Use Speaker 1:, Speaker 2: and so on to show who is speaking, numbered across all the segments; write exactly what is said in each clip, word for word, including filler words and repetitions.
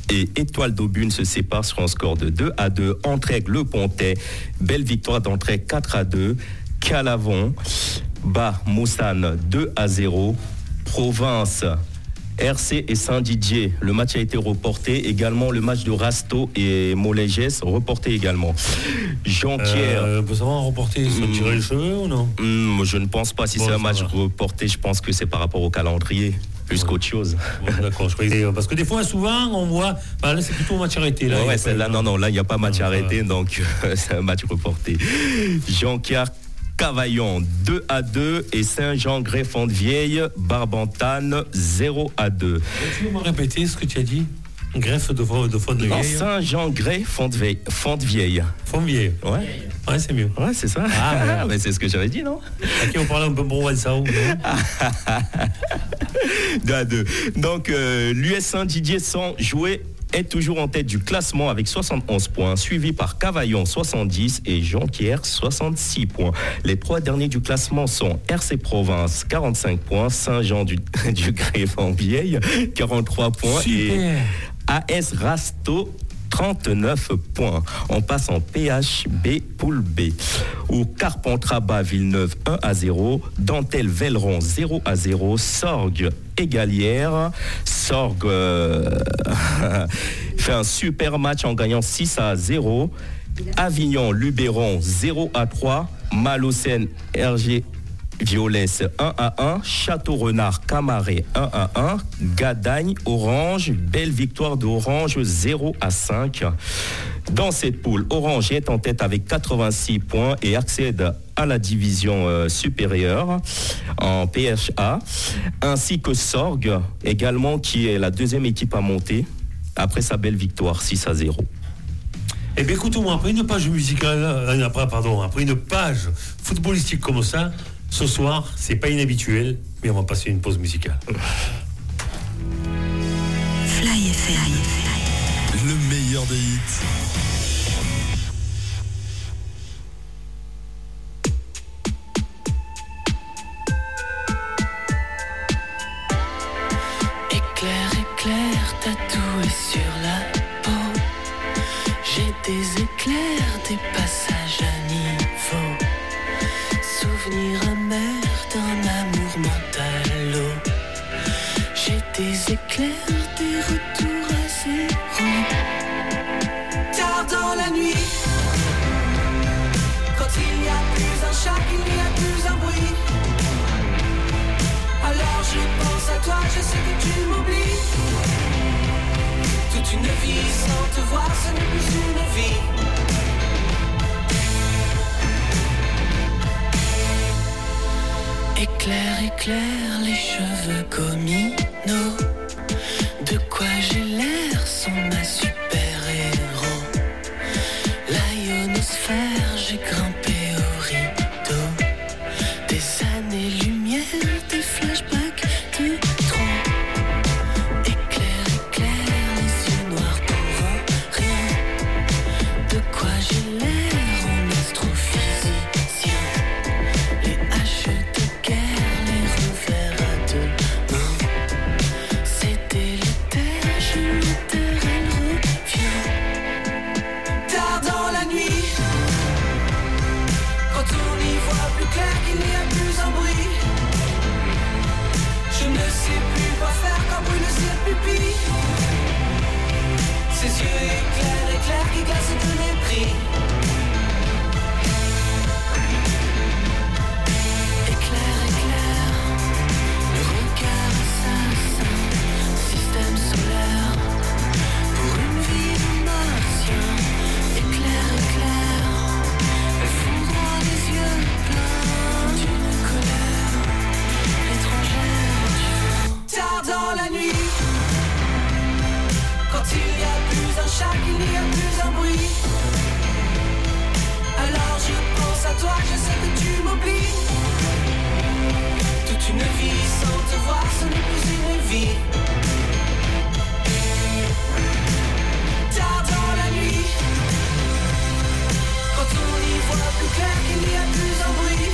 Speaker 1: et Étoile d'Aubune se séparent sur un score de deux à deux. Entraigue-Le Pontet, belle victoire d'Entraigue quatre à deux. Calavon bat Moussane deux à zéro. Province, R C et Saint-Didier, le match a été reporté. Également le match de Rasto et Moléges, reporté également. Jean-Pierre.
Speaker 2: Euh, on peut savoir reporté, ils se sont tirés les cheveux ou non?
Speaker 1: mmh, Je ne pense pas. Si bon, c'est un match va. reporté, je pense que c'est par rapport au calendrier. Plus ouais. qu'autre chose.
Speaker 2: Bon, d'accord, je croyais. Parce que des fois, souvent, on voit. Bah, là, c'est plutôt un match arrêté. Là,
Speaker 1: ouais, c'est là, non, non, là, il n'y a pas match
Speaker 2: non,
Speaker 1: arrêté,
Speaker 2: voilà.
Speaker 1: donc euh, c'est un match reporté. Jean-Pierre Cavaillon, deux à deux. Et Saint-Jean-Greffes-Fontvieille, Barbantane, zéro à deux.
Speaker 2: Tu peux me répéter ce que tu as dit? Greffe de, de Fontvieille.
Speaker 1: Non, Saint-Jean-Greffes-Fontvieille. Fontvieille.
Speaker 2: Fontvieille.
Speaker 1: Ouais.
Speaker 2: Ouais, c'est mieux.
Speaker 1: Ouais, c'est ça.
Speaker 2: Ah, ouais.
Speaker 1: Mais c'est ce que j'avais dit, non?
Speaker 2: Ok, on parlait un peu bon de ça.
Speaker 1: deux à deux. Donc, euh, l'U S Saint-Didier sans jouer est toujours en tête du classement avec soixante-onze points, suivi par Cavaillon soixante-dix et Jonquière soixante-six points. Les trois derniers du classement sont R C Province quarante-cinq points, Saint-Jean du, du Greffes-Fontvieille quarante-trois points.
Speaker 2: Super.
Speaker 1: Et A S Rasto trente-neuf points. On passe en P H B poule B où Carpentras bat Villeneuve un à zéro, Dentelle Velleron zéro à zéro, Sorgue égalière. Sorgue euh, fait un super match en gagnant six à zéro. Avignon Luberon zéro à trois, Malocène R G Violès un à un, Château-Renard Camaret un à un, Gadagne Orange, belle victoire d'Orange zéro à cinq. Dans cette poule, Orange est en tête avec quatre-vingt-six points et accède à la division euh, supérieure en P H A, ainsi que Sorgue également qui est la deuxième équipe à monter après sa belle victoire six à zéro.
Speaker 2: Eh bien écoute-moi, après une page musicale, euh, après, pardon, après une page footballistique comme ça, ce soir, c'est pas inhabituel, mais on va passer une pause musicale.
Speaker 3: Fly F M,
Speaker 4: le meilleur des hits.
Speaker 5: Éclair, éclair, tatoué sur la peau. J'ai des éclairs, des passages à niveau. Souvenir amer d'un amour mental. J'ai des éclairs, des retours à zéro. Tard dans la nuit, quand il n'y a plus un chat, qu'il n'y a plus un bruit. Alors je pense à toi, je sais que tu m'oublies. Toute une vie sans te voir, ce n'est plus une vie. Éclair, éclair, les cheveux communaux. De quoi j'ai l'air sans ma super-héros. La ionosphère, j'ai grimpé au rideau. Des années-lumière, des flashbacks de trop. Éclair, éclair, les yeux noirs pour rien. De quoi j'ai l'air en astrophysicien. Les haches de guerre, les revers à deux mains. C'est délétère, je m'éterre, elle revient. Tard dans la nuit, quand on y voit plus clair, qu'il n'y a plus un bruit. Je ne sais plus quoi faire quand brûle ses pupilles. Ses yeux éclairent, éclairent, qui glacent de mépris. Éclair, éclair, le regard assassin, système solaire, pour une vie de martien. Éclair, éclair, elle foudroie les yeux pleins d'une colère étrangère du vent. Tard dans la nuit, quand il n'y a plus un chat, qu'il n'y a plus un bruit. Alors je pense à toi, je sais que tu m'oublies. Toute une vie sans te voir, ce n'est plus une vie. Tard dans la nuit, quand on y voit plus clair, qu'il n'y a plus un bruit.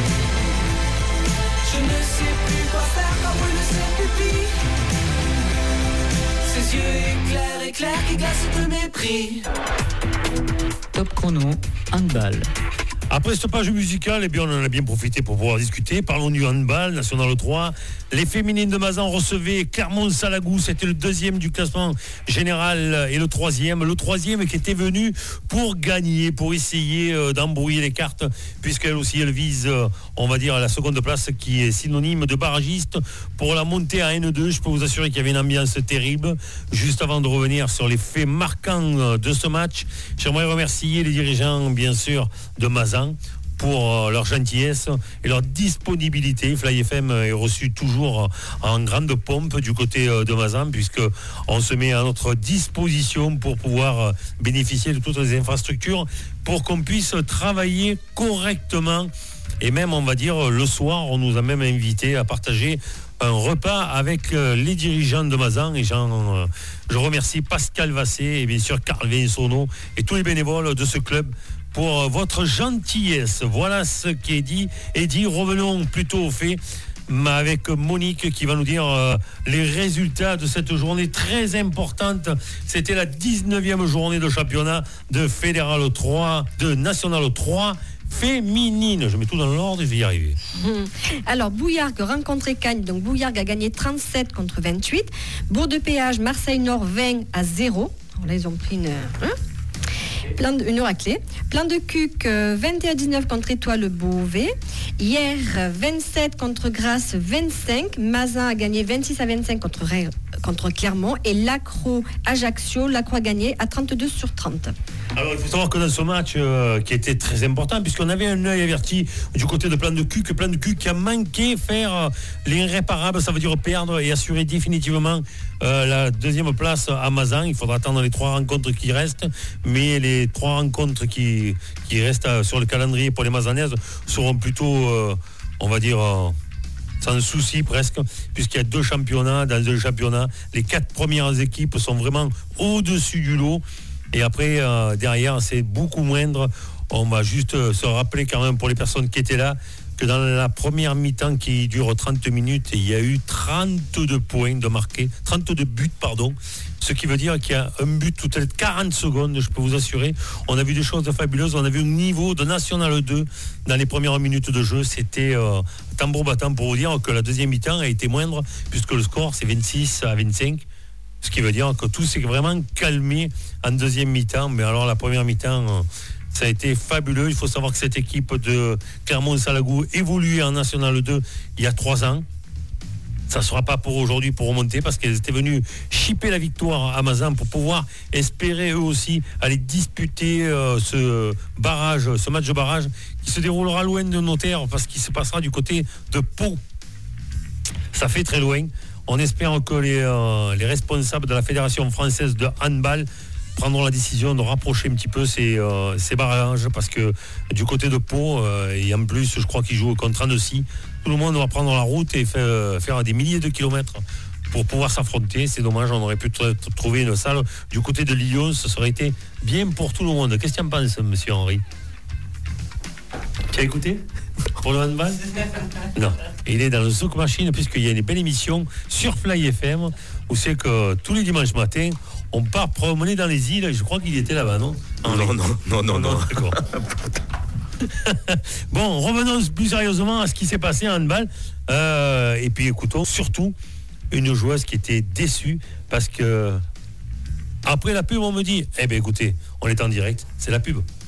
Speaker 5: Je ne sais plus quoi faire quand brûle ses pupilles. Ses yeux éclairent. clair, éclair qui glace de mépris.
Speaker 3: Top chrono, handball.
Speaker 2: Après cette page musicale, eh bien, on en a bien profité pour pouvoir discuter. Parlons du handball, National trois. Les féminines de Mazan recevaient Clermont-Salagou. C'était le deuxième du classement général et le troisième. Le troisième qui était venu pour gagner, pour essayer euh, d'embrouiller les cartes, puisqu'elle aussi, elle vise, euh, on va dire, la seconde place qui est synonyme de barragiste pour la montée à N deux. Je peux vous assurer qu'il y avait une ambiance terrible. Juste avant de revenir sur les faits marquants de ce match, j'aimerais remercier les dirigeants, bien sûr, de Mazan pour leur gentillesse et leur disponibilité. Fly F M est reçu toujours en grande pompe du côté de Mazan, puisque on se met à notre disposition pour pouvoir bénéficier de toutes les infrastructures pour qu'on puisse travailler correctement. Et même, on va dire, le soir, on nous a même invités à partager un repas avec les dirigeants de Mazan. Et j'en, je remercie Pascal Vassé et bien sûr Carl Vinsonneau et tous les bénévoles de ce club pour votre gentillesse. Voilà ce qui est dit et dit. Revenons plutôt aux faits avec Monique qui va nous dire euh, les résultats de cette journée très importante. C'était la dix-neuvième journée de championnat de Fédéral trois, de National trois féminine. Je mets tout dans l'ordre et je vais y arriver.
Speaker 4: Alors, Bouillargues rencontré Cagnes. Donc, Bouillargues a gagné trente-sept contre vingt-huit. Bourg-de-Péage, Marseille-Nord vingt à zéro. Alors là, ils ont pris une... Hein Plein de, une raclée. Plan de Cuc, euh, vingt et un à dix-neuf contre Étoile Beauvais. Hier, vingt-sept contre Grasse, vingt-cinq. Mazan a gagné vingt-six à vingt-cinq contre, contre Clermont. Et Lacro Ajaccio, Lacro a gagné à trente-deux sur trente.
Speaker 2: Alors, il faut savoir que dans ce match euh, qui était très important, puisqu'on avait un œil averti du côté de Plan de Cuc, Plan de Cuc qui a manqué faire euh, l'irréparable, ça veut dire perdre et assurer définitivement euh, la deuxième place à Mazan. Il faudra attendre les trois rencontres qui restent, mais les trois rencontres qui, qui restent euh, sur le calendrier pour les Mazanaises seront plutôt, euh, on va dire... Euh, sans souci presque, puisqu'il y a deux championnats. Dans deux championnats, les quatre premières équipes sont vraiment au-dessus du lot. Et après, euh, derrière, c'est beaucoup moindre. On va juste euh, se rappeler quand même pour les personnes qui étaient là, que dans la première mi-temps qui dure trente minutes, il y a eu trente-deux points de marqués, trente-deux buts, pardon. Ce qui veut dire qu'il y a un but toutes les quarante secondes, je peux vous assurer. On a vu des choses fabuleuses. On a vu un niveau de National deux dans les premières minutes de jeu. C'était euh, tambour battant pour vous dire que la deuxième mi-temps a été moindre, puisque le score, c'est vingt-six à vingt-cinq. Ce qui veut dire que tout s'est vraiment calmé en deuxième mi-temps. Mais alors, la première mi-temps... Euh, ça a été fabuleux. Il faut savoir que cette équipe de Clermont-Salagou évoluait en National deux il y a trois ans. Ça ne sera pas pour aujourd'hui pour remonter, parce qu'elles étaient venues chipper la victoire à Mazan pour pouvoir espérer eux aussi aller disputer euh, ce barrage, ce match de barrage qui se déroulera loin de nos terres, parce qu'il se passera du côté de Pau. Ça fait très loin. On espère que les, euh, les responsables de la Fédération française de handball prendront la décision de rapprocher un petit peu ces, euh, ces barrages, parce que du côté de Pau, euh, et en plus je crois qu'ils jouent contre Annecy, tout le monde va prendre la route et faire, faire des milliers de kilomètres pour pouvoir s'affronter. C'est dommage, on aurait pu t- t- trouver une salle du côté de Lyon, ça aurait été bien pour tout le monde. Qu'est-ce que tu en penses, monsieur Henri? Tu as écouté pour le handball? Non, il est dans le Souk Machine, puisqu'il y a une belle émission sur Fly F M où c'est que tous les dimanches matins on part promener dans les îles. Je crois qu'il était là-bas, non?
Speaker 1: Non, non, non, non, non, non.
Speaker 2: D'accord. Bon, revenons plus sérieusement à ce qui s'est passé en handball. Euh, et puis écoutons surtout une joueuse qui était déçue, parce que après la pub, on me dit, eh bien écoutez, on est en direct, c'est la pub.